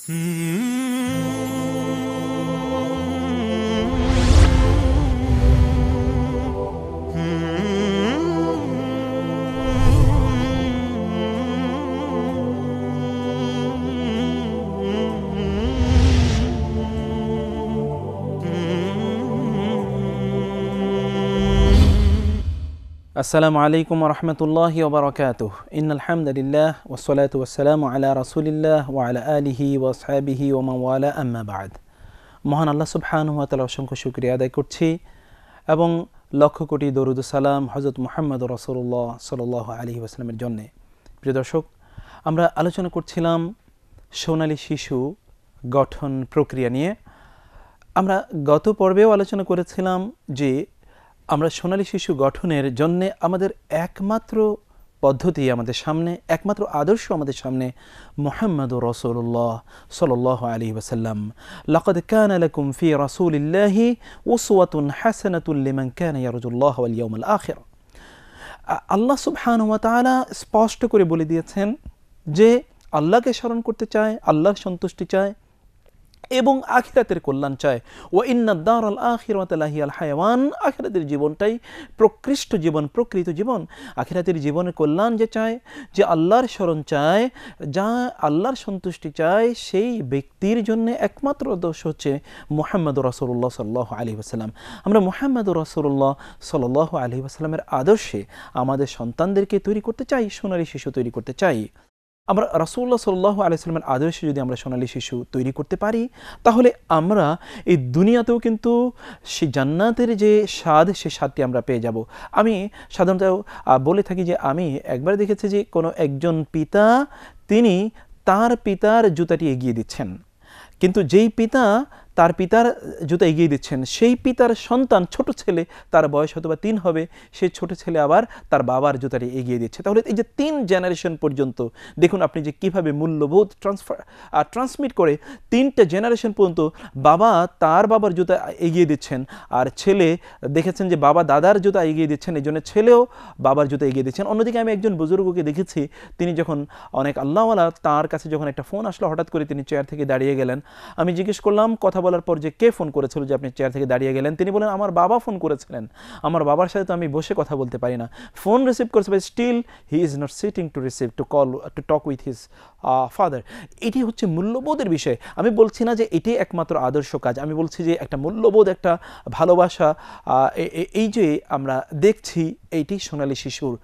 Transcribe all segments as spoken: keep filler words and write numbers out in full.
আসসালামু আলাইকুম ওয়া রাহমাতুল্লাহি ওয়া বারাকাতুহু ইন্নাল হামদালিল্লাহ ওয়াস সালাতু ওয়াস সালামু আলা রাসূলিল্লাহ ওয়া আলা আলিহি ওয়া আসহাবিহি ওয়া মান ওয়ালা আম্মা বা'দ। মহান আল্লাহ সুবহানাহু ওয়া তাআলা অসংখ্য শুকরিয়া আদায় করছি এবং লক্ষ কোটি দরুদ ও সালাম হযরত মুহাম্মদ রাসূলুল্লাহ সাল্লাল্লাহু আলাইহি ওয়াসাল্লামের জন্য। প্রিয় দর্শক, আমরা আলোচনা করছিলাম সোনালী শিশু গঠন প্রক্রিয়া নিয়ে। আমরা গত পর্বেও আলোচনা করেছিলাম যে আমরা সোনালী শিশু গঠনের জন্য আমাদের একমাত্র পদ্ধতি আমাদের সামনে, একমাত্র আদর্শ আমাদের সামনে মুহাম্মদুর রাসূলুল্লাহ সাল্লাল্লাহু আলাইহি ওয়াসাল্লাম। লাকাদ কানা লাকুম ফি রাসূলিল্লাহি উসওয়াতুন হাসানাতুন লিমান কানা ইয়ারজুল্লাহ ওয়াল ইয়াউমাল আখির। আল্লাহ সুবহানাহু ওয়া তাআলা স্পষ্ট করে বলে দিয়েছেন যে আল্লাহকে স্মরণ করতে চায়, আল্লাহর সন্তুষ্টি চায় এবং আখিরাতের কল্যাণ চায়। ওয়া ইন্নাদ দারাল আখিরাতা লাহিয়াল হায়াওয়ান, আখিরাতের জীবনটাই প্রকৃষ্ট জীবন, প্রকৃত জীবন। আখিরাতের জীবনের কল্যাণ যে চায়, যে আল্লাহর স্মরণ চায়, যা আল্লাহর সন্তুষ্টি চায়, সেই ব্যক্তির জন্য একমাত্র আদর্শ হচ্ছে মুহাম্মদুর রাসূলুল্লাহ সাল্লাল্লাহু আলাইহি ওয়াসাল্লাম। আমরা মুহাম্মদুর রাসূলুল্লাহ সাল্লাল্লাহু আলাইহি ওয়াসাল্লামের আদর্শে আমাদের সন্তানদেরকে তৈরি করতে চাই, সোনালী শিশু তৈরি করতে চাই। আমরা রাসূলুল্লাহ সাল্লাল্লাহু আলাইহি ওয়াসাল্লামের আদর্শে যদি আমরা সোনালী শিশু তৈরি করতে পারি, তাহলে আমরা এই দুনিয়াতেও কিন্তু সেই জান্নাতের যে স্বাদ, সে স্বাদটি আমরা পেয়ে যাব। আমি সাধারণত বলে থাকি যে আমি একবার দেখেছি যে কোনো একজন পিতা, তিনি তার পিতার জুতাটি এগিয়ে দিচ্ছেন, কিন্তু যেই পিতা তার পিতার জুতা এগিয়ে দিচ্ছেন, সেই পিতার সন্তান, ছোট ছেলে, তার বয়স হয়তো বা তিন হবে, সেই ছোট ছেলে আবার তার বাবার জুতাটি এগিয়ে দিচ্ছে। তাহলে এই যে তিন জেনারেশন পর্যন্ত দেখুন আপনি যে কীভাবে মূল্যবোধ ট্রান্সফার ট্রান্সমিট করে তিনটা জেনারেশন পর্যন্ত বাবা তার বাবার জুতা এগিয়ে দিচ্ছেন, আর ছেলে দেখেছেন যে বাবা দাদার জুতা এগিয়ে দিচ্ছেন, এই জন্য ছেলেও বাবার জুতা এগিয়ে দিচ্ছেন। অন্যদিকে আমি একজন বুজুর্গকে দেখেছি, তিনি যখন অনেক আল্লাহওয়ালা, তার কাছে যখন একটা ফোন আসলো, হঠাৎ করে তিনি চেয়ার থেকে দাঁড়িয়ে গেলেন। আমি জিজ্ঞেস করলাম কথা বলার পর যে কে ফোন করেছিল যে আপনি চেয়ার থেকে দাঁড়িয়ে গেলেন? তিনি বলেন আমার বাবা ফোন করেছিলেন, আমার বাবার সাথে তো আমি বসে কথা বলতে পারি না, ফোন রিসিভ করেছে, but still he is not sitting to receive to call to talk with his father. এটি হচ্ছে মূল্যবোধের বিষয়। আমি বলছি না যে এটি একমাত্র আদর্শ কাজ, আমি বলছি যে একটা মূল্যবোধ, একটা ভালোবাসা, এই যে আমরা দেখছি এইটি সোনালী শিশুর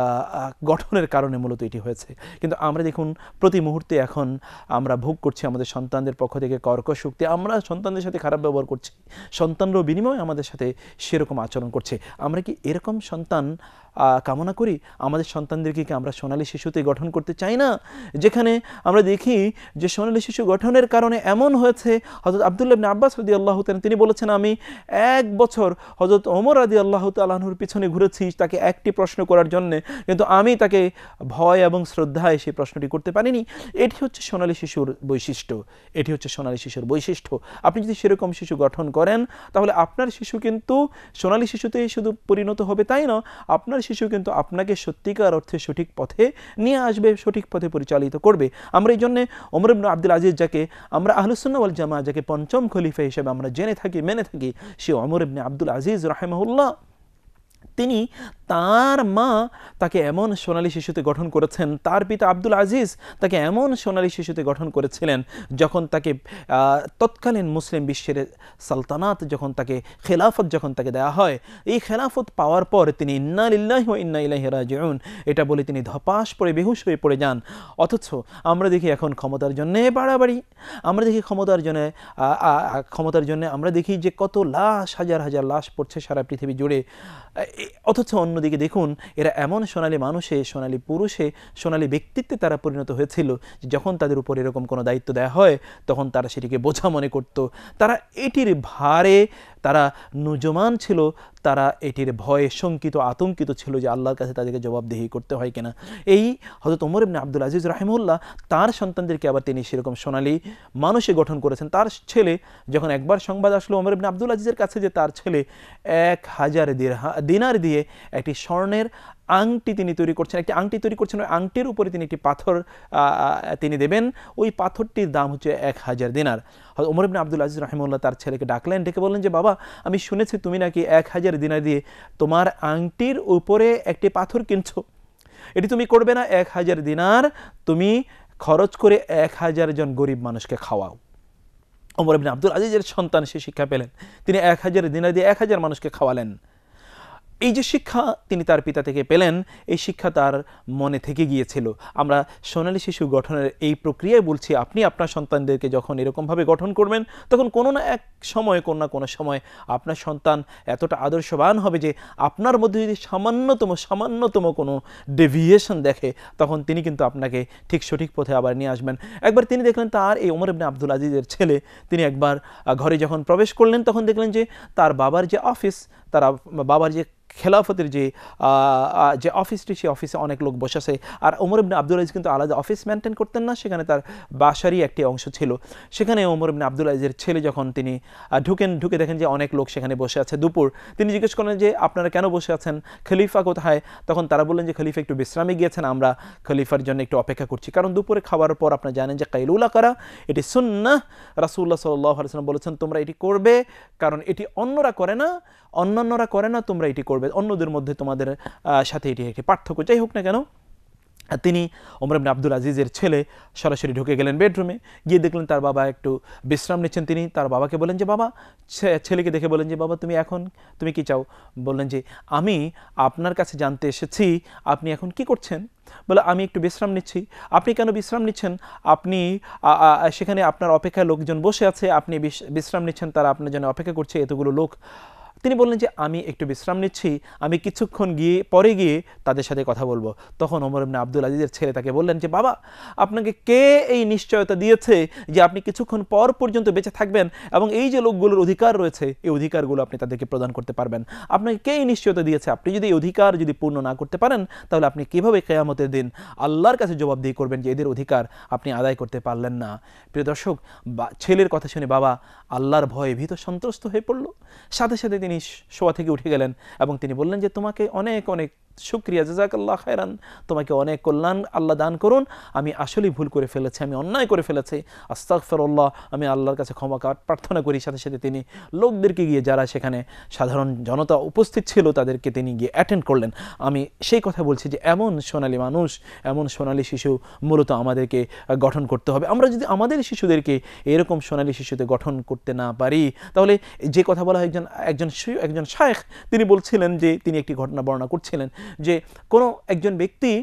গঠনের কারণে মূলত এটি হয়েছে। কিন্তু আমরা দেখুন প্রতি মুহূর্তে এখন আমরা ভোগ করছি আমাদের সন্তানদের পক্ষ থেকে কর্কশ শক্তি। আমরা সন্তানদের সাথে খারাপ ব্যবহার করছি, সন্তানরাও বিনিময়ে আমাদের সাথে সেরকম আচরণ করছে। আমরা কি এরকম সন্তান কামনা করি? আমাদের সন্তানদেরকে কি আমরা সোনালী শিশুতে গঠন করতে চাই না? যেখানে আমরা দেখি যে সোনালী শিশু গঠনের কারণে এমন হয়েছে, হযরত আব্দুল্লাহ ইবনে আব্বাস রাদিয়াল্লাহু তাআলা তিনি বলেছেন, আমি এক বছর হযরত ওমর রাদিয়াল্লাহু তাআলা আনহুর পিছনে ঘুরেছি তাকে একটি প্রশ্ন করার জন্য, কিন্তু আমি তাকে ভয় এবং শ্রদ্ধায় সেই প্রশ্নটি করতে পারিনি। এটি হচ্ছে সোনালী শিশুর বৈশিষ্ট্য, এটি হচ্ছে সোনালী শিশুর বৈশিষ্ট্য। আপনি যদি সেরকম শিশু গঠন করেন, তাহলে আপনার শিশু কিন্তু সোনালী শিশুতেই শুধু পরিণত হবে তাই না, আপনার শিশু কিন্তু আপনাকে সত্যিকার অর্থে সঠিক পথে নিয়ে আসবে, সঠিক পথে পরিচালিত করবে। আমরা এই জন্য ওমর ইবনে আব্দুল আজিজ, যাকে আমরা আহলুস সুন্নাহ ওয়াল জামাআহ, যাকে পঞ্চম খলিফা হিসেবে আমরা জেনে থাকি, মেনে থাকি, সে ওমর ইবনে আব্দুল আজিজ রাহিমাহুল্লাহ, তিনি তার মা তাকে এমন সোনালী শিশুতে গঠন করেছেন, তার পিতা আব্দুল আজিজ তাকে এমন সোনালী শিশুতে গঠন করেছিলেন, যখন তাকে তৎকালীন মুসলিম বিশ্বের সালতানাত, যখন তাকে খেলাফত যখন তাকে দেওয়া হয়, এই খেলাফত পাওয়ার পর তিনি ইন্না লিল্লাহি ওয়া ইন্না ইলাইহি রাজিউন এটা বলে তিনি ধপাস পড়ে বেহুশ হয়ে পড়ে যান। অথচ আমরা দেখি এখন ক্ষমতার জন্য বাড়াবাড়ি, আমরা দেখি ক্ষমতার জন্য ক্ষমতার জন্য আমরা দেখি যে কত লাশ, হাজার হাজার লাশ পড়ছে সারা পৃথিবী জুড়ে। অথচ অন্যদিকে দেখুন এরা এমন সোনালী মানুষে, সোনালী পুরুষে, সোনালী ব্যক্তিত্বে তারা পরিণত হয়েছিল, যখন তাদের উপর এরকম কোনো দায়িত্ব দেওয়া হয় তখন তারা সেটিকে বোঝা মনে করত, তারা এটির ভারে তারা নুজমান ছিল, তারা এটির ভয়ে শঙ্কিত, আতঙ্কিত ছিল যে আল্লাহর কাছে তাদেরকে জবাবদিহি করতে হয় কিনা। এই হযরত ওমর ইবনে আব্দুল আজিজ রাহিমাহুল্লাহ তার সন্তানদেরকে আবার তিনি সেরকম সোনালী মানুষে গঠন করেছেন। তার ছেলে যখন একবার সংবাদ আসলো ওমর ইবনে আব্দুল আজিজের কাছে যে তার ছেলে এক হাজার দিনার দিয়ে একটি স্বর্ণের আংটি তিনি তৈরি করছেন, একটি আংটি তৈরি করছেন, ওই আংটির উপরে তিনি একটি পাথর তিনি দেবেন, ওই পাথরটির দাম হচ্ছে এক হাজার দিনার। ওমর ইবনে আব্দুল আজিজ রাহিমাহুল্লাহ তার ছেলেকে ডাকলেন, ডেকে বললেন যে বাবা, আমি শুনেছি তুমি নাকি এক হাজার দিনার দিয়ে তোমার আংটির উপরে একটি পাথর কিনছো, এটি তুমি করবে না, এক হাজার দিনার তুমি খরচ করে এক হাজার জন গরিব মানুষকে খাওয়াও। ওমর ইবনে আব্দুল আজিজের সন্তান সে শিক্ষা পেলেন, তিনি এক হাজার দিনার দিয়ে এক হাজার মানুষকে খাওয়ালেন। এই যে শিক্ষা তিনি তার পিতা থেকে পেলেন, এই শিক্ষা তার মনে থেকে গিয়েছিল। আমরা সোনালী শিশু গঠনের এই প্রক্রিয়ায় বলছি, আপনি আপনার সন্তানদেরকে যখন এরকমভাবে গঠন করবেন, তখন কোনো না এক সময় কোনো না কোনো সময় আপনার সন্তান এতটা আদর্শবান হবে যে আপনার মধ্যে যদি সামান্যতম সামান্যতম কোনো ডেভিয়েশন দেখে, তখন তিনি কিন্তু আপনাকে ঠিক সঠিক পথে আবার নিয়ে আসবেন। একবার তিনি দেখলেন তার এই ওমর ইবনে আব্দুল আজিজের ছেলে, তিনি একবার ঘরে যখন প্রবেশ করলেন, তখন দেখলেন যে তার বাবার যে অফিস, তার বাবার যে খেলাফতের যে যে অফিসটি, সেই অফিসে অনেক লোক বসে আছে। আর ওমর ইবনে আব্দুল আজিজ কিন্তু আলাদা অফিস মেনটেন করতেন না, সেখানে তার বাসারই একটি অংশ ছিল। সেখানে ওমর ইবনে আব্দুল আজিজের ছেলে যখন তিনি ঢুকেন, ঢুকে দেখেন যে অনেক লোক সেখানে বসে আছে। দুপুর তিনি জিজ্ঞেস করলেন যে আপনারা কেন বসে আছেন, খলিফা কোথায়? তখন তারা বললেন যে খলিফা একটু বিশ্রামে গিয়েছেন, আমরা খলিফার জন্য একটু অপেক্ষা করছি। কারণ দুপুরে খাওয়ার পর আপনারা জানেন যে কাইলুলা করা এটি সুন্নাহ, রাসূলুল্লাহ সাল্লাল্লাহু আলাইহি ওয়াসাল্লাম বলেছেন তোমরা এটি করবে, কারণ এটি অন্যরা করে না, অন্যান্যরা করে না, তোমরা এটি করবে, অন্যদের মধ্যে তোমাদের সাথে এটি একটি পার্থক্য। যাই হোক না কেন, তিনি ওমর ইবনে আব্দুল আজিজের ছেলে সরাসরি ঢুকে গেলেন বেডরুমে, গিয়ে দেখলেন তার বাবা একটু বিশ্রাম নিচ্ছেন। তিনি তার বাবাকে বলেন যে বাবা, ছেলেকে দেখে বলেন যে বাবা তুমি এখন তুমি কি চাও? বললেন যে আমি আপনার কাছে জানতে এসেছি আপনি এখন কি করছেন। বলে আমি একটু বিশ্রাম নিচ্ছি। আপনি কেন বিশ্রাম নিচ্ছেন? আপনি সেখানে আপনার অপেক্ষায় লোকজন বসে আছে, আপনি বিশ্রাম নিচ্ছেন, তারা আপনার জন্য অপেক্ষা করছে, এতগুলো লোক। তিনি বললেন যে আমি একটু বিশ্রাম নিচ্ছি, আমি কিছুক্ষণ গিয়ে পরে গিয়ে তাদের সাথে কথা বলবো। তখন ওমর ইবনে আব্দুল আজিজের ছেলে তাকে বললেন যে বাবা, আপনাকে কে এই নিশ্চয়তা দিয়েছে যে আপনি কিছুক্ষণ পর পর্যন্ত বেঁচে থাকবেন এবং এই যে লোকগুলোর অধিকার রয়েছে, এই অধিকারগুলো আপনি তাদেরকে প্রদান করতে পারবেন? আপনাকে কে এই নিশ্চয়তা দিয়েছে? আপনি যদি এই অধিকার যদি পূর্ণ না করতে পারেন, তাহলে আপনি কিভাবে কিয়ামতের দিন আল্লাহর কাছে জবাবদিহি করবেন যে এদের অধিকার আপনি আদায় করতে পারলেন না? প্রিয় দর্শক, ছেলের কথা শুনে বাবা আল্লাহর ভয়ে ভীত সন্ত্রস্ত হয়ে পড়ল। সাথে সাথে তিনি শোয়া থেকে উঠে গেলেন এবং তিনি বললেন যে তোমাকে অনেক অনেক শুকরিয়া, জাযাকাল্লাহ খায়রান, তোমাকে অনেক কল্যাণ আল্লাহ দান করুন। আমি আসলেই ভুল করে ফেলেছি, আমি অন্যায় করে ফেলেছি, আস্তাগফিরুল্লাহ, আমি আল্লাহর কাছে ক্ষমা প্রার্থনা করি। সাথে সাথে তিনি লোকদেরকে গিয়ে, যারা সেখানে সাধারণ জনতা উপস্থিত ছিল, তাদেরকে তিনি গিয়ে অ্যাটেন্ড করলেন। আমি সেই কথা বলছি যে এমন সোনালী মানুষ, এমন সোনালী শিশু মূলত আমাদেরকে গঠন করতে হবে। আমরা যদি আমাদের শিশুদেরকে এরকম সোনালী শিশুতে গঠন করতে না পারি, তাহলে যে কথা বলা হয়, একজন একজন একজন শায়েখ তিনি বলছিলেন যে তিনি একটি ঘটনা বর্ণনা করছিলেন যে কোনো একজন ব্যক্তি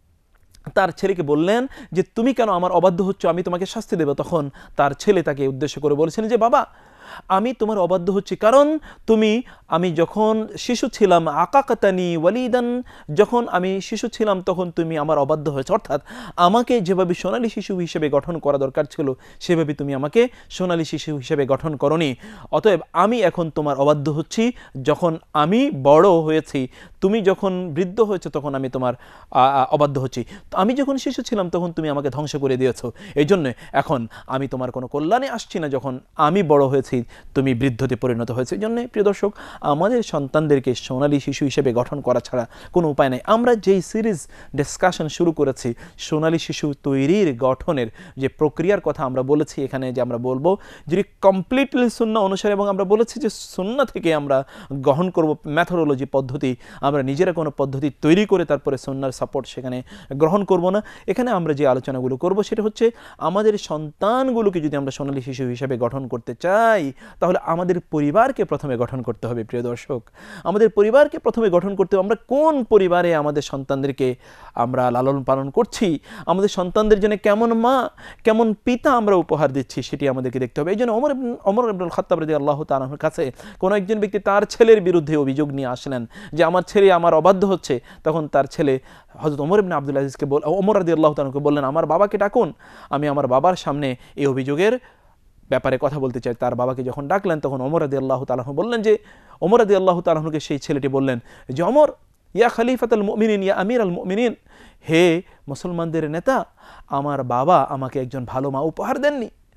তার ছেলেকে বললেন যে তুমি কেন আমার অবাধ্য হচ্ছ, আমি তোমাকে শাস্তি দেব। তখন তার ছেলে তাকে উদ্দেশ্য করে বলেছিলেন যে বাবা, আমি তোমার অবাধ্য হচ্ছি কারণ তুমি, আমি যখন শিশু ছিলাম, আকাকাতানি ওয়ালিদান, যখন আমি শিশু ছিলাম তখন তুমি আমার অবাধ্য হয়েছ, অর্থাৎ আমাকে যেভাবে সোনালী শিশু হিসেবে গঠন করা দরকার ছিল সেভাবে তুমি আমাকে সোনালী শিশু হিসেবে গঠন করনি। অতএব আমি এখন তোমার অবাধ্য হচ্ছি, যখন আমি বড় হয়েছি, তুমি যখন বৃদ্ধ হয়েছে তখন আমি তোমার অবাধ্য হচ্ছি। আমি যখন শিশু ছিলাম তখন তুমি আমাকে ধ্বংস করে দিয়েছ, এই জন্য এখন আমি তোমার কোনো কল্যাণে আসছি না, যখন আমি বড় হয়েছি তুমি বৃদ্ধতে পরিণত হয়েছে। এই জন্য প্রিয় দর্শক, আমাদের সন্তানদেরকে সোনালী শিশু হিসেবে গঠন করা ছাড়া কোনো উপায় নেই। আমরা যেই সিরিজ ডিসকাশন শুরু করেছি সোনালী শিশু তৈরির গঠনের যে প্রক্রিয়ার কথা আমরা বলেছি, এখানে যে আমরা বলবো যদি কমপ্লিটলি সুন্নাহ অনুসারে, এবং আমরা বলেছি যে সুন্নাহ থেকে আমরা গ্রহণ করব মেথোডোলজি পদ্ধতি, আমরা নিজেরা কোনো পদ্ধতি তৈরি করে তারপরে সুন্নাহর সাপোর্ট সেখানে গ্রহণ করব না। এখানে আমরা যে আলোচনাগুলো করব সেটা হচ্ছে আমাদের সন্তানগুলোকে যদি আমরা সোনালী শিশু হিসেবে গঠন করতে চাই, তাহলে আমাদের পরিবারকে প্রথমে গঠন করতে হবে। প্রিয় দর্শক, আমাদের পরিবারকে প্রথমে গঠন করতে হবে। আমরা কোন পরিবারে আমাদের সন্তানদেরকে আমরা লালন পালন করছি, আমাদের সন্তানদের জন্য কেমন মা কেমন পিতা আমরা উপহার দিচ্ছি, সেটি আমাদেরকে দেখতে হবে। এই জন্য ওমর ওমর ইবনুল খাত্তাব রাদিয়াল্লাহু তাআলা আনহুর কাছে কোনো একজন ব্যক্তি তার ছেলের বিরুদ্ধে অভিযোগ নিয়ে আসলেন যে আমার ছেলে আমার অবাধ্য হচ্ছে। তখন তার ছেলে হযরত ওমর ইবনে আব্দুল আজিজকে বল ওমর রাদিয়াল্লাহু তাআলা আনহুকে বললেন, আমার বাবাকে ডাকুন, আমি আমার বাবার সামনে এই অভিযোগের ব্যাপারে কথা বলতে চাই। তার বাবাকে যখন ডাকলেন তখন ওমর রাদিয়াল্লাহু তাআলা আনহু বললেন যে, ওমর রাদিয়াল্লাহু তাআলা আনহুকে সেই ছেলেটি বললেন যে ওমর, ইয়া খলিফাতুল মুমিনিন, ইয়া আমিরুল মুমিনিন, হে মুসলমানদের নেতা, আমার বাবা আমাকে একজন ভালো মা উপহার দেননি।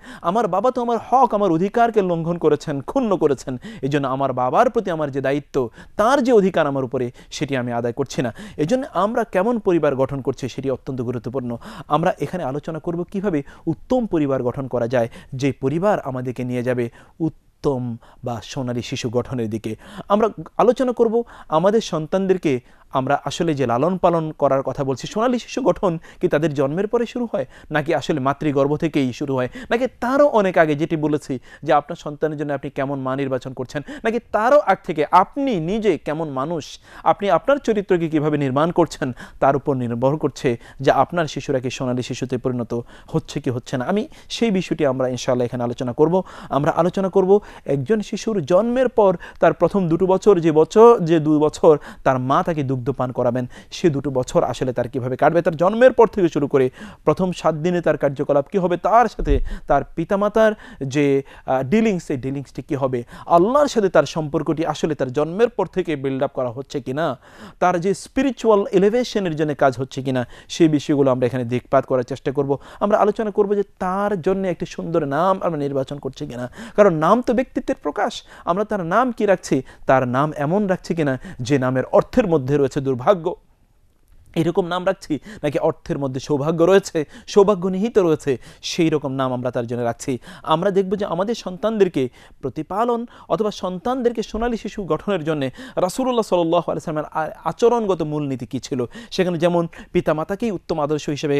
আমার বাবা তো আমার হক, আমার অধিকারকে লঙ্ঘন করেছেন, ক্ষুণ্ণ করেছেন। এই জন্য আমার বাবার প্রতি আমার যে দায়িত্ব, তার যে অধিকার আমার উপরে, সেটি আমি আদায় করছি না। এই জন্য আমরা কেমন পরিবার গঠন করছি সেটি অত্যন্ত গুরুত্বপূর্ণ। আমরা এখানে আলোচনা করব কিভাবে উত্তম পরিবার গঠন করা যায়, যে পরিবার আমাদেরকে নিয়ে যাবে উত্তম বা সোনালী শিশু গঠনের দিকে। আমরা আলোচনা করব আমাদের সন্তানদেরকে আমরা আসলে যে লালন পালন করার কথা বলছি, সোনালী শিশু গঠন কি তাদের জন্মের পরে শুরু হয়, নাকি আসলে মাতৃগর্ভ থেকেই শুরু হয়, নাকি তারও অনেক আগে, যেটি বলেছি যে আপনার সন্তানের জন্য আপনি কেমন মা নির্বাচন করছেন, নাকি তারও আগ থেকে আপনি নিজে কেমন মানুষ, আপনি আপনার চরিত্রকে কিভাবে নির্মাণ করছেন, তার উপর নির্ভর করছে যে আপনার শিশুরা কি সোনালী শিশুতে পরিণত হচ্ছে কি হচ্ছে না। আমি সেই বিষয়টি আমরা ইনশাআল্লাহ এখানে আলোচনা করব। আমরা আলোচনা করব একজন শিশুর জন্মের পর তার প্রথম দুটো বছর, যে বছর যে দু বছর তার মা তাকে দুগ্ধ পান করাবেন, সে দুটো বছর আসলে তার কিভাবে কাটবে, তার জন্মের পর থেকে শুরু করে প্রথম সাত দিনে তার কার্যকলাপ কী হবে, তার সাথে তার পিতামাতার যে ডিলিংস, সেই ডিলিংসটি কী হবে, আল্লাহর সাথে তার সম্পর্কটি আসলে তার জন্মের পর থেকে বিল্ড আপ করা হচ্ছে কিনা, তার যে স্পিরিচুয়াল এলিভেশনের জন্য কাজ হচ্ছে কিনা, সেই বিষয়গুলো আমরা এখানে দিকপাত করার চেষ্টা করব। আমরা আলোচনা করব যে তার জন্য একটি সুন্দর নাম আমরা নির্বাচন করছি কিনা, কারণ নাম তো ব্যক্তিত্বের প্রকাশ। আমরা তার নাম কি রাখছি, তার নাম এমন রাখছি কিনা যে নামের অর্থের মধ্যে রয়েছে দুর্ভাগ্য, এরকম নাম রাখছি, নাকি অর্থের মধ্যে সৌভাগ্য রয়েছে, সৌভাগ্য নিহিত রয়েছে, সেই রকম নাম আমরা তার জন্য রাখছি। আমরা দেখব যে আমাদের সন্তানদেরকে প্রতিপালন অথবা সন্তানদেরকে সোনালী শিশু গঠনের জন্য রাসূলুল্লাহ সাল্লাল্লাহু আলাইহি ওয়াসাল্লামের আচরণগত মূলনীতি কী ছিল, সেখানে যেমন পিতামাতাকেই উত্তম আদর্শ হিসেবে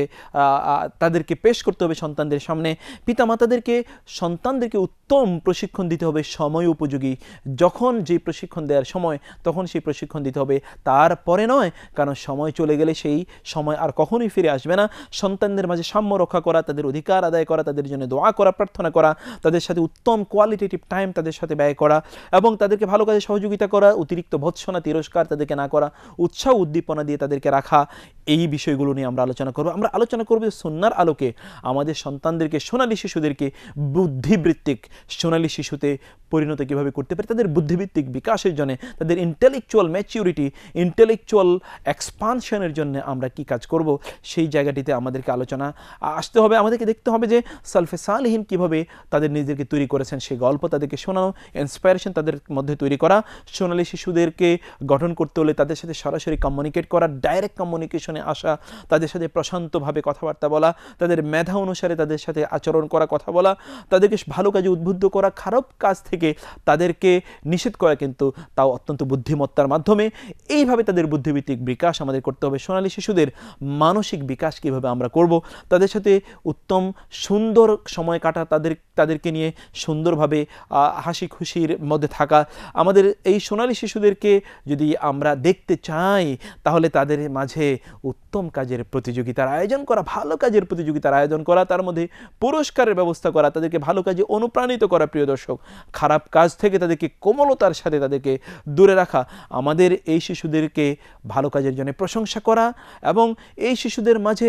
তাদেরকে পেশ করতে হবে সন্তানদের সামনে, পিতামাতাদেরকে সন্তানদেরকে উত্তম প্রশিক্ষণ দিতে হবে, সময় উপযোগী, যখন যে প্রশিক্ষণ দেওয়ার সময় তখন সেই প্রশিক্ষণ দিতে হবে, তারপরে নয়, কারণ সময় চলে গেলে সেই সময় আর কখনোই ফিরে আসবে না। সন্তানদের মাঝে সাম্য রক্ষা করা, তাদের অধিকার আদায় করা, তাদের জন্য দোয়া করা, প্রার্থনা করা, তাদের সাথে উত্তম কোয়ালিটেটিভ টাইম তাদের সাথে ব্যয় করা এবং তাদেরকে ভালো কাজে সহযোগিতা করা, অতিরিক্ত ভৎসনা তিরস্কার তাদেরকে না করা, উৎসাহ উদ্দীপনা দিয়ে তাদেরকে রাখা, এই বিষয়গুলো নিয়ে আমরা আলোচনা করব। আমরা আলোচনা করব সুন্নাহর আলোকে আমাদের সন্তানদেরকে, সোনালী শিশুদেরকে বুদ্ধিবৃত্তিক সোনালী শিশুতে পরিণত কীভাবে করতে পারে, তাদের বুদ্ধিবৃত্তিক বিকাশের জন্য, তাদের ইন্টেলেকচুয়াল ম্যাচিউরিটি, ইন্টেলেকচুয়াল এক্সপানশনের জন্য আমরা কি কাজ করব, সেই জায়গাটিতে আমাদেরকে আলোচনা আসতে হবে। আমাদেরকে দেখতে হবে যে সালফে সালেহিন কীভাবে তাদের নিজেদেরকে তৈরি করেছেন, সেই গল্প তাদেরকে শোনানো, ইন্সপায়ারেশন তাদের মধ্যে তৈরি করা। সোনালী শিশুদেরকে গঠন করতে হলে তাদের সাথে সরাসরি কমিউনিকেট করা, ডাইরেক্ট কমিউনিকেশনে আসা, তাদের সাথে প্রশান্তভাবে কথাবার্তা বলা, তাদের মেধা অনুসারে তাদের সাথে আচরণ করা, কথা বলা, তাদেরকে ভালো কাজে উদ্বুদ্ধ করা, খারাপ কাজ থেকে তাদেরকে নিষেধ করা, কিন্তু তাও অত্যন্ত বুদ্ধিমত্তার মাধ্যমে। এইভাবে তাদের বুদ্ধিভিত্তিক বিকাশ আমাদের করতে হবে। সোনালী শিশুদের মানসিক বিকাশ কীভাবে আমরা করব, তাদের সাথে উত্তম সুন্দর সময় কাটা, তাদের তাদেরকে নিয়ে সুন্দরভাবে হাসি খুশির মধ্যে থাকা। আমাদের এই সোনালী শিশুদেরকে যদি আমরা দেখতে চাই, তাহলে তাদের মাঝে উত্তম কাজের প্রতিযোগিতার আয়োজন করা, ভালো কাজের প্রতিযোগিতার আয়োজন করা, তার মধ্যে পুরস্কারের ব্যবস্থা করা, তাদেরকে ভালো কাজে অনুপ্রাণিত করা। প্রিয় দর্শক, খারাপ কাজ থেকে তাদেরকে কোমলতার সাথে তাদেরকে দূরে রাখা। আমাদের এই শিশুদেরকে ভালো কাজের জন্য প্রশংসা করা এবং এই শিশুদের মাঝে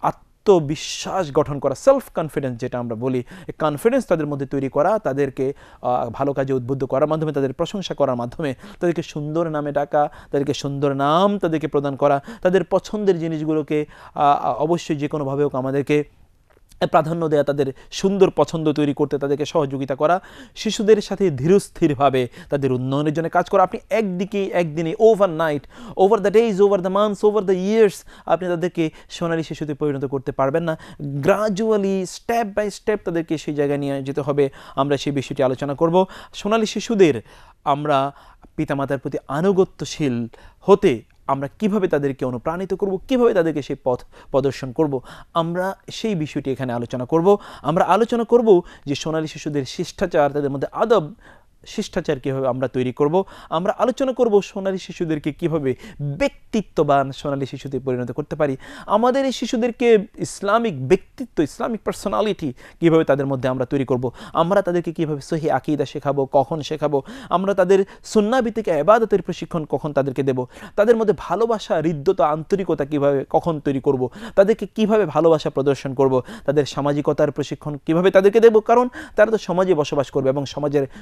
আত্মবিশ্বাস গঠন করা, সেলফ কনফিডেন্স যেটা আমরা বলি, এই কনফিডেন্স তাদের মধ্যে তৈরি করা, তাদেরকে ভালো কাজে উদ্বুদ্ধ করার মাধ্যমে, তাদের প্রশংসা করার মাধ্যমে, তাদেরকে সুন্দর নামে ডাকা, তাদেরকে সুন্দর নাম তাদেরকে প্রদান করা, তাদের পছন্দের জিনিসগুলোকে অবশ্যই যে কোনোভাবে হোক আমাদেরকে প্রাধান্য দেয়া, তাদের সুন্দর পছন্দ তৈরি করতে তাদেরকে সহযোগিতা করা, শিশুদের সাথে ধীরস্থিরভাবে তাদের উন্নয়নের জন্য কাজ করা। আপনি একদিকে একদিনে overnight, over the days, over the months, over the years আপনি তাদেরকে সোনালী শিশুতে পরিণত করতে পারবেন না। গ্রাজুয়ালি স্টেপ বাই স্টেপ তাদেরকে সেই জায়গায় নিয়ে যেতে হবে। আমরা সেই বিষয়টি আলোচনা করব। সোনালী শিশুদের আমরা পিতামাতার প্রতি আনুগত্যশীল হতে আমরা কিভাবে তাদেরকে অনুপ্রাণিত করব, কিভাবে তাদেরকে সেই পথ প্রদর্শন করব, আমরা সেই বিষয়টি এখানে আলোচনা করব। আমরা আলোচনা করব যে সোনালী শিশুদের শিষ্টাচার, তাদের মধ্যে আদব শিষ্টাচার কীভাবে আমরা তৈরি করব। আমরা আলোচনা করব সোনালী শিশুদেরকে কিভাবে ব্যক্তিত্ববান সোনালী শিশুতে পরিণত করতে পারি। আমাদের এই শিশুদেরকে ইসলামিক ব্যক্তিত্ব, ইসলামিক পার্সোনালিটি কীভাবে তাদের মধ্যে আমরা তৈরি করব। আমরা তাদেরকে কীভাবে সহি আকীদা শেখাবো, কখন শেখাবো, আমরা তাদের সুন্নাহ ভিত্তিক ইবাদতের প্রশিক্ষণ কখন তাদেরকে দেব, তাদের মধ্যে ভালোবাসা, হৃদ্যতা, আন্তরিকতা কীভাবে কখন তৈরি করব, তাদেরকে কিভাবে ভালোবাসা প্রদর্শন করব, তাদের সামাজিকতার প্রশিক্ষণ কিভাবে তাদেরকে দেব, কারণ তারা তো সমাজে বসবাস করবে এবং সমাজের উন্নয়ন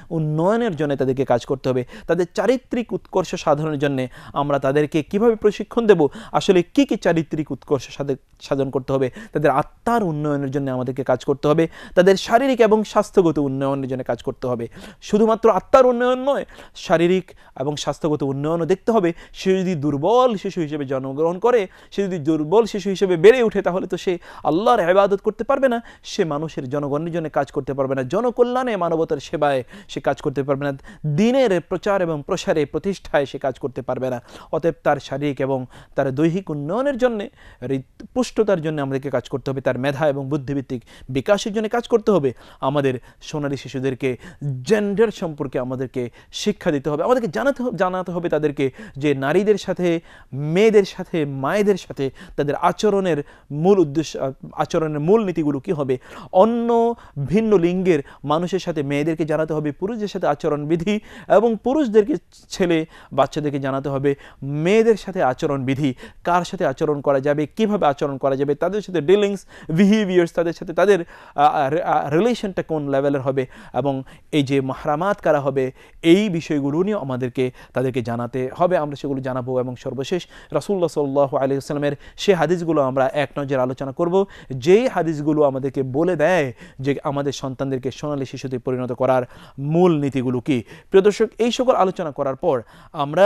উন্নয়নের জন্য তাদেরকে কাজ করতে হবে, তাদের চারিত্রিক উৎকর্ষ সাধনের জন্য আমরা তাদেরকে কিভাবে প্রশিক্ষণ দেব, আসলে কি কি চারিত্রিক উৎকর্ষ সাধন করতে হবে, তাদের আত্মার উন্নয়নের জন্য আমাদেরকে কাজ করতে হবে, তাদের শারীরিক এবং স্বাস্থ্যগত উন্নয়নের জন্য কাজ করতে হবে। শুধুমাত্র আত্মার উন্নয়ন নয়, শারীরিক এবং স্বাস্থ্যগত উন্নয়নও দেখতে হবে। সে যদি দুর্বল শিশু হিসেবে জন্মগ্রহণ করে, সে যদি দুর্বল শিশু হিসেবে বেড়ে ওঠে, তাহলে তো সে আল্লাহর ইবাদত করতে পারবে না, সে মানুষের জনগণের জন্য কাজ করতে পারবে না, জনকল্যাণে মানবতার সেবায় সে কাজ করতে পারবে না, দ্বীনের প্রচার এবং প্রসারে প্রতিষ্ঠায় সে কাজ করতে পারবে না। অতএব তার শারীরিক এবং তার দৈহিক উন্নয়নের জন্য, পুষ্টতার জন্য আমাদেরকে কাজ করতে হবে, তার মেধা এবং বুদ্ধিভিত্তিক বিকাশের জন্য কাজ করতে হবে। আমাদের সোনালী শিশুদেরকে জেন্ডার সম্পর্কে আমাদেরকে শিক্ষা দিতে হবে, আমাদেরকে জানাতে জানাতে হবে তাদেরকে যে নারীদের সাথে, মেয়েদের সাথে, মায়েদের সাথে তাদের আচরণের মূল উদ্দেশ্য, আচরণের মূল নীতিগুলো কী হবে। অন্য ভিন্ন লিঙ্গের মানুষের সাথে মেয়েদেরকে জানাতে হবে পুরুষদের সাথে আচরণবিধি, এবং পুরুষদেরকে, ছেলে বাচ্চাদেরকে জানাতে হবে মেয়েদের সাথে আচরণবিধি, কার সাথে আচরণ করা যাবে, কিভাবে আচরণ করা যাবে, তাদের সাথে ডিলিংস, বিহেভিয়ার্স, তাদের সাথে তাদের রিলেশনটা কোন লেভেলের হবে, এবং এই যে মাহরামাত কারা হবে, এই বিষয়গুলো নিয়েও আমাদেরকে তাদেরকে জানাতে হবে। আমরা সেগুলো জানাবো। এবং সর্বশেষ রাসূলুল্লাহ সাল্লাল্লাহু আলাইহি ওয়াসাল্লামের সেই হাদিসগুলো আমরা এক নজরে আলোচনা করব, যেই হাদিসগুলো আমাদেরকে বলে দেয় যে আমাদের সন্তানদেরকে সোনালী শিশুতে পরিণত করার মূল নীতিগুলো কি। প্রিয় দর্শক, এই সকল আলোচনা করার পর আমরা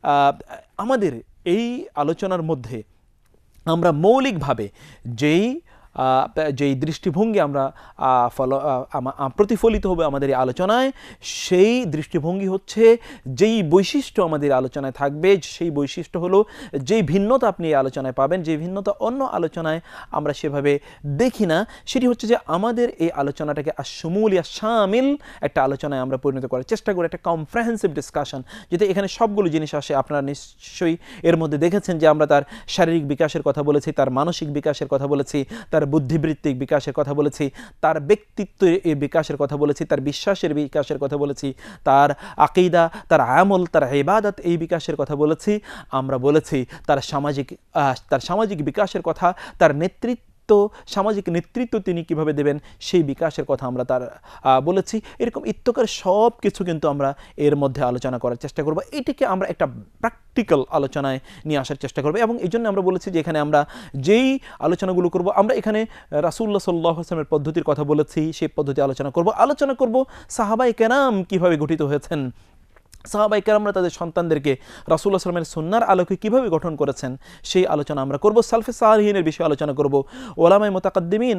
আমাদের এই আলোচনার মধ্যে আমরা মৌলিকভাবে যেই যেই দৃষ্টিভঙ্গি আমরা ফলো প্রতিফলিত হবে আমাদের এই আলোচনায়, সেই দৃষ্টিভঙ্গি হচ্ছে যেই বৈশিষ্ট্য আমাদের আলোচনায় থাকবে, সেই বৈশিষ্ট্য হলো যেই ভিন্নতা আপনি এই আলোচনায় পাবেন, যে ভিন্নতা অন্য আলোচনায় আমরা সেভাবে দেখি না, সেটি হচ্ছে যে আমাদের এই আলোচনাটাকে আশমুলিয়া শামিল একটা আলোচনায় আমরা পরিণত করার চেষ্টা করি, একটা কমপ্রিহেন্সিভ ডিসকাশন, যেটা এখানে সবগুলো জিনিস আসে। আপনারা নিশ্চয়ই এর মধ্যে দেখেছেন যে আমরা তার শারীরিক বিকাশের কথা বলেছি, তার মানসিক বিকাশের কথা বলেছি, তার বুদ্ধিবৃত্তিক বিকাশের কথা বলেছি, তার ব্যক্তিত্বের বিকাশের কথা বলেছি, তার বিশ্বাসের বিকাশের কথা বলেছি, তার আকীদা, তার আমল, তার ইবাদত, এই বিকাশের কথা বলেছি। আমরা বলেছি তার সামাজিক তার সামাজিক বিকাশের কথা, তার নেতৃত্ব, সামাজিক নেতৃত্ব তিনি কিভাবে দেবেন, সেই বিকাশের কথা আমরা তার বলেছি। এরকম ইত্যকার সব কিছু কিন্তু আমরা এর মধ্যে আলোচনা করার চেষ্টা করব। এটিকে আমরা একটা প্র্যাকটিক্যাল আলোচনায় নিয়ে আসার চেষ্টা করব, এবং এই জন্য আমরা বলেছি যে এখানে আমরা যেই আলোচনাগুলো করব, আমরা এখানে রাসূলুল্লাহ সাল্লাল্লাহু আলাইহি ওয়াসাল্লামের পদ্ধতির কথা বলেছি, সেই পদ্ধতি আলোচনা করব। আলোচনা করব সাহাবায়ে কেরাম কিভাবে গঠিত হয়েছেন, সাহাবায়ে কেরামরা তাদের সন্তানদেরকে রাসূলুল্লাহ সাল্লাল্লাহু আলাইহি ওয়াসাল্লামের সুন্নাহর আলোকে কীভাবে গঠন করেছেন, সেই আলোচনা আমরা করব। সালফে সালিহিনের বিষয়ে আলোচনা করব। ওলামায়ে মুতাকাদ্দিমিন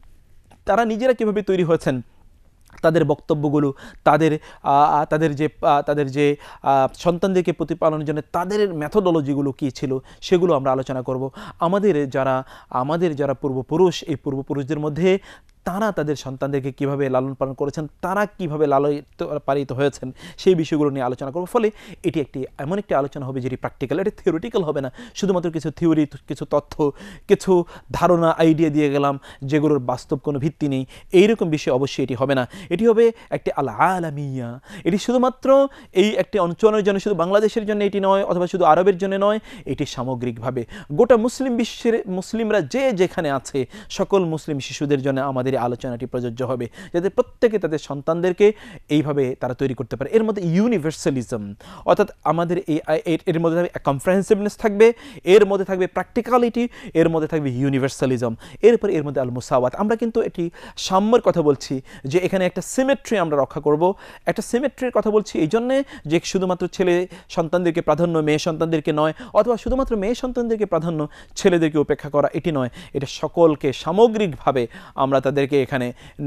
তারা নিজেরা কীভাবে তৈরি হয়েছেন, তাদের বক্তব্যগুলো, তাদের তাদের যে তাদের যে সন্তানদেরকে প্রতিপালনের জন্য তাদের মেথোডোলজিগুলো কী ছিল, সেগুলো আমরা আলোচনা করব। আমাদের যারা আমাদের যারা পূর্বপুরুষ, এই পূর্বপুরুষদের মধ্যে তারা তাদের সন্তানদেরকে কীভাবে লালন পালন করেছেন, তারা কীভাবে লালিত পালিত হয়েছেন, সেই বিষয়গুলো নিয়ে আলোচনা করব। ফলে এটি একটি এমন একটি আলোচনা হবে যেটি প্র্যাকটিক্যাল, এটি থিওরিটিক্যাল হবে না, শুধুমাত্র কিছু থিওরি, কিছু তথ্য, কিছু ধারণা, আইডিয়া দিয়ে গেলাম যেগুলোর বাস্তব কোনো ভিত্তি নেই, এইরকম বিষয় অবশ্যই এটি হবে না। এটি হবে একটি আল আলামিয়া। এটি শুধুমাত্র এই একটি অঞ্চলের জন্য, শুধু বাংলাদেশের জন্য এটি নয়, অথবা শুধু আরবের জন্য নয়, এটি সামগ্রিকভাবে গোটা মুসলিম বিশ্বের মুসলিমরা যে যেখানে আছে সকল মুসলিম শিশুদের জন্য আমাদের আলোচনাটি প্রযোজ্য হবে, যাতে প্রত্যেকে তাদের সন্তানদেরকে এইভাবে তারা তৈরি করতে পারে। এর মধ্যে ইউনিভার্সালিজম, অর্থাৎ আমাদের এই এর মধ্যে থাকবে কমপ্রিহেন্সিভনেস থাকবে, এর মধ্যে থাকবে প্র্যাকটিক্যালিটি, এর মধ্যে থাকবে ইউনিভার্সালিজম, এরপর এর মধ্যে আল মুসাওয়াত। আমরা কিন্তু এটি সাম্যের কথা বলছি, যে এখানে একটা সিমেট্রি আমরা রক্ষা করব। একটা সিমেট্রির কথা বলছি এই জন্যে যে শুধুমাত্র ছেলে সন্তানদেরকে প্রাধান্য, মেয়ে সন্তানদেরকে নয়, অথবা শুধুমাত্র মেয়ে সন্তানদেরকে প্রাধান্য, ছেলেদেরকে উপেক্ষা করা, এটি নয়। এটা সকলকে সামগ্রিকভাবে আমরা তাদেরকে এখানে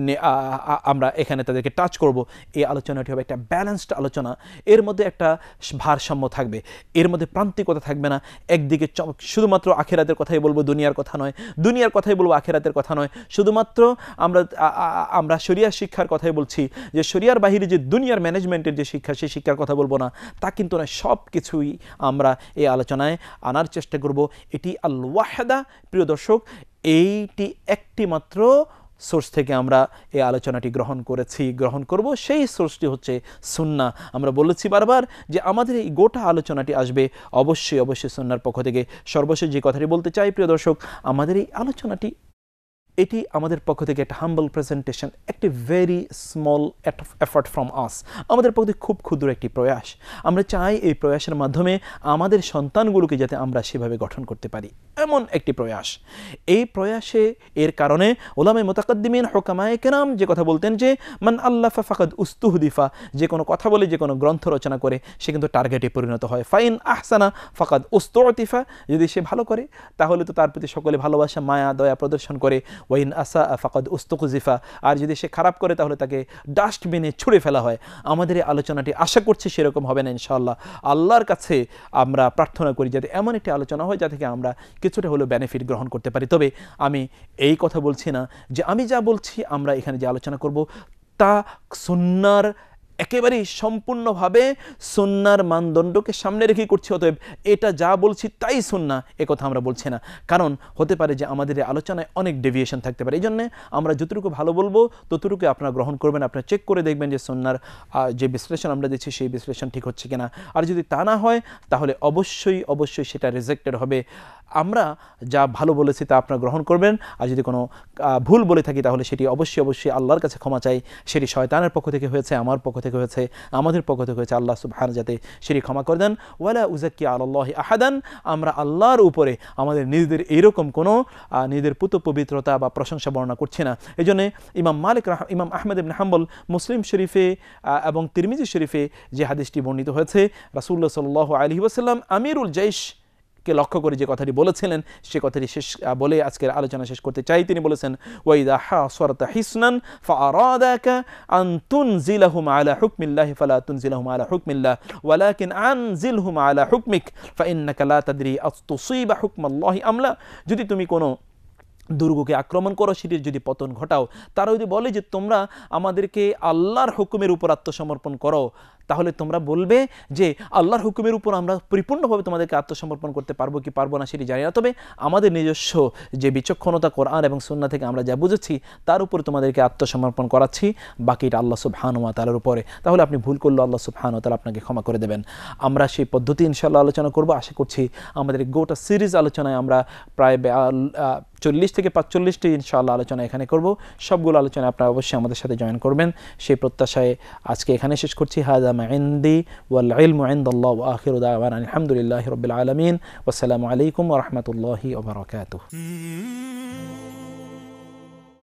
আমরা এখানে তাদেরকে টাচ করব। এই আলোচনাটি হবে একটা ব্যালেন্সড আলোচনা। এর মধ্যে একটা ভারসাম্য থাকবে, এর মধ্যে প্রান্তিকতা থাকবে না। একদিকে শুধুমাত্র আখিরাতের কথাই বলবো, দুনিয়ার কথা নয়, দুনিয়ার কথাই বলবো, আখিরাতের কথা নয়। শুধুমাত্র আমরা আমরা শরিয়ার শিক্ষার কথাই বলছি, যে শরিয়ার বাহিরে যে দুনিয়ার ম্যানেজমেন্টের যে শিক্ষা, সেই শিক্ষার কথা বলবো না, তা কিন্তু নয়। সব কিছুই আমরা এই আলোচনায় আনার চেষ্টা করব। এটি আল ওয়াহদা। প্রিয় দর্শক, এইটি একটি মাত্র সোর্স থেকে আমরা এই আলোচনাটি গ্রহণ করেছি, গ্রহণ করব। সেই সোর্সটি হচ্ছে সুন্নাহ। আমরা বলেছি বারবার যে আমাদের এই গোটা আলোচনাটি আসবে অবশ্যই অবশ্যই সুন্নাহর পক্ষ থেকে। সর্বশেষ যে কথাটি বলতে চাই প্রিয় দর্শক, আমাদের এই আলোচনাটি এটি আমাদের পক্ষ থেকে একটা হাম্বল প্রেজেন্টেশন, একটি very small effort from us, আমাদের পক্ষ থেকে খুব ক্ষুদ্র একটি প্রয়াস। আমরা চাই এই প্রয়াসের মাধ্যমে আমাদের সন্তানগুলোকে যাতে আমরা সেভাবে গঠন করতে পারি, এমন একটি প্রয়াস। এই প্রয়াসে এর কারণে ওলামে মুতাকাদ্দিমিন হুকামায়ে কেরাম যে কথা বলতেন যে মান আল্লাফা ফাকাদ উস্তুহদিফা, যে কোনো কথা বলে যে কোনো গ্রন্থ রচনা করে সে কিন্তু টার্গেটে পরিণত হয়। ফাইন আহসানা ফাকাদ উস্তুতিফা, যদি সে ভালো করে তাহলে তো তার প্রতি সকলে ভালোবাসা মায়া দয়া প্রদর্শন করে। ওয়াইন আসা ফাকাদ উস্তুকজিফা, আর যদি সে খারাপ করে তাহলে তাকে ডাস্টবিনে ছুঁড়ে ফেলা হয়। আমাদের এই আলোচনাটি আশা করছি সেরকম হবে না ইনশাআল্লাহ। আল্লাহর কাছে আমরা প্রার্থনা করি যাতে এমন একটি আলোচনা হয় যা থেকে আমরা কিছুটা হলেও বেনিফিট গ্রহণ করতে পারি। তবে আমি এই কথা বলছি না যে আমি যা বলছি আমরা এখানে যে আলোচনা করব তা সুন্নাহর একেবারেই সম্পূর্ণভাবে সুন্নাহর মানদণ্ডকে সামনে রেখে করছি, অতএব এটা যা বলছি তাই সুন্নাহ, এ কথা আমরা বলছি না। কারণ হতে পারে যে আমাদের এই আলোচনায় অনেক ডেভিয়েশন থাকতে পারে। এই জন্যে আমরা যতটুকু ভালো বলবো ততটুকু আপনারা গ্রহণ করবেন, আপনারা চেক করে দেখবেন যে সুন্নাহর যে বিশ্লেষণ আমরা দিচ্ছি সেই বিশ্লেষণ ঠিক হচ্ছে কিনা। আর যদি তা না হয় তাহলে অবশ্যই অবশ্যই সেটা রিজেক্টেড হবে। আমরা যা ভালো বলেছি তা আপনারা গ্রহণ করবেন, আর যদি কোনো ভুল বলে থাকি তাহলে সেটি অবশ্যই অবশ্যই আল্লাহর কাছে ক্ষমা চাই। সেটি শয়তানের পক্ষ থেকে হয়েছে, আমার পক্ষ থেকে হয়েছে, আমাদের পক্ষ থেকে হয়েছে, আল্লাহ সুবহান যাতে সেটি ক্ষমা করে দেন। ওয়ালা উযাক্কি আলাল্লাহি আহাদান, আমরা আল্লাহর উপরে আমাদের নিজেদের এইরকম কোনো নিজেদের পুত পবিত্রতা বা প্রশংসা বর্ণনা করছি না। এই জন্যে ইমাম মালিক ইমাম আহমেদ ইবনে হাম্বল মুসলিম শরীফে এবং তিরমিজি শরীফে যে হাদিসটি বর্ণিত হয়েছে, রাসূলুল্লাহ সাল্লাল্লাহু আলাইহি ওয়াসাল্লাম আমিরুল জাইশ কে লক্ষ্য করে যে কথাটি বলেছিলেন সে কথাটি শেষ বলে আজকের আলোচনা শেষ করতে চাই। তিনি বলেছেন ওয়াইদা হাসারতা হিসনান ফাআরাদাকা আন তুনজিলাহুম আলা হুকমিল্লাহি ফালা তুনজিলাহুম আলা হুকমিল্লাহ ওয়ালাকিন আনজিলহুম আলা হুকমিক ফাইন্নাকা লা তাদরি আতুসিবা হুকমাল্লাহি আমলা। যদি তুমি কোনো দুর্গকে আক্রমণ করো, সেটির যদি পতন ঘটাও, তারা যদি বলে যে তোমরা আমাদেরকে আল্লাহর হুকুমের উপর আত্মসমর্পণ করো, তাহলে তোমরা বলবে যে আল্লাহর হুকুমের উপর আমরা পরিপূর্ণভাবে তোমাদেরকে আত্মসমর্পণ করতে পারবো কি পারবো না সেটি জানি না, তবে আমাদের নিজস্ব যে বিচক্ষণতা কোরআন এবং সুন্নাহ থেকে আমরা যা বুঝেছি তার উপরে তোমাদেরকে আত্মসমর্পণ করাচ্ছি, বাকিটা আল্লাহ সুবহানাহু ওয়া তাআলার উপরে। তাহলে আপনি ভুল করলে আল্লাহ সুবহানাহু ওয়া তাআলা আপনাকে ক্ষমা করে দেবেন। আমরা সেই পদ্ধতি ইনশাআল্লাহ আলোচনা করব। আশা করছি আমাদের গোটা সিরিজ আলোচনায় আমরা প্রায় চল্লিশ থেকে পাঁচচল্লিশটি ইনশাআল্লাহ আলোচনা এখানে করব। সবগুলো আলোচনা আপনারা অবশ্যই আমাদের সাথে জয়েন করবেন সেই প্রত্যাশায় আজকে এখানে শেষ করছি। হাযা মা ইনদি ওয়াল ইলমু ইনদাল্লাহ ওয়া আখিরু দাওয়ানা আলহামদুলিল্লাহি রাব্বিল আলামিন। ওয়াসসালামু আলাইকুম ওয়া রাহমাতুল্লাহি ওয়া বারাকাতুহু।